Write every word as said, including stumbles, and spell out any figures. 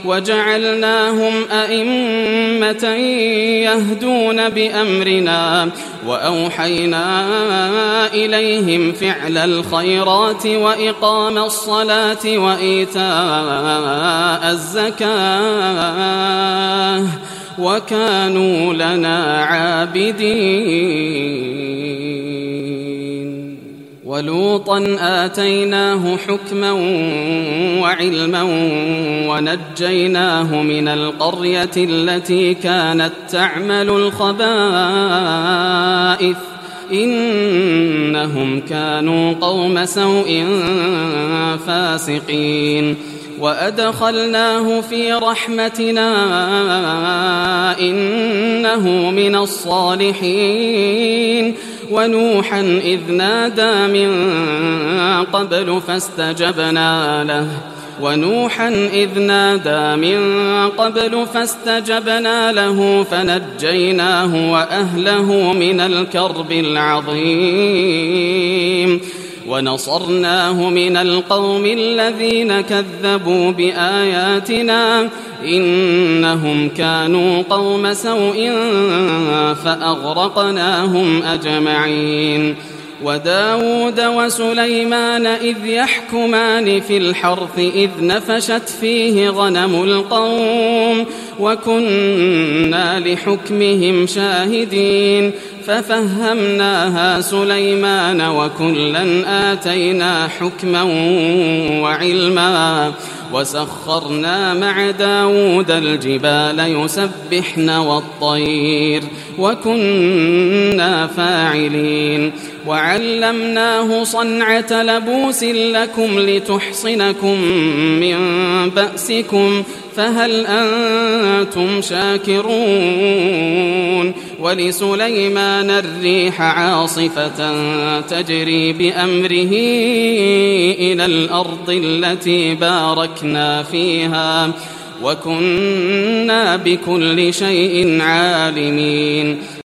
وجعلناهم أئمة يهدون بأمرنا وأوحينا إليهم فعل الخيرات وإقام الصلاة وإيتاء الزكاة وكانوا لنا عابدين. ولوطا آتيناه حكما وعلما ونجيناه من القرية التي كانت تعمل الخبائث إنهم كانوا قوم سوء فاسقين. وأدخلناه في رحمتنا إنه من الصالحين. ونوحا إذ نادى من قبل فاستجبنا له ونوحا إذ نادى من قبل فاستجبنا له فنجيناه وأهله من الكرب العظيم ونصرناه من القوم الذين كذبوا بآياتنا إنهم كانوا قوم سوء فأغرقناهم أجمعين. وداود وسليمان إذ يحكمان في الحرث إذ نفشت فيه غنم القوم وكنا لحكمهم شاهدين ففهمناها سليمان وكلا آتينا حكما وعلما وسخرنا مع داود الجبال يسبحن والطير وكنا فاعلين. وعلمناه صنعة لبوس لكم لتحصنكم من بأسكم فهل أنتم شاكرون. ولسليمان الريح عاصفة تجري بأمره إلى الأرض التي باركنا فيها وكنا بكل شيء عالمين.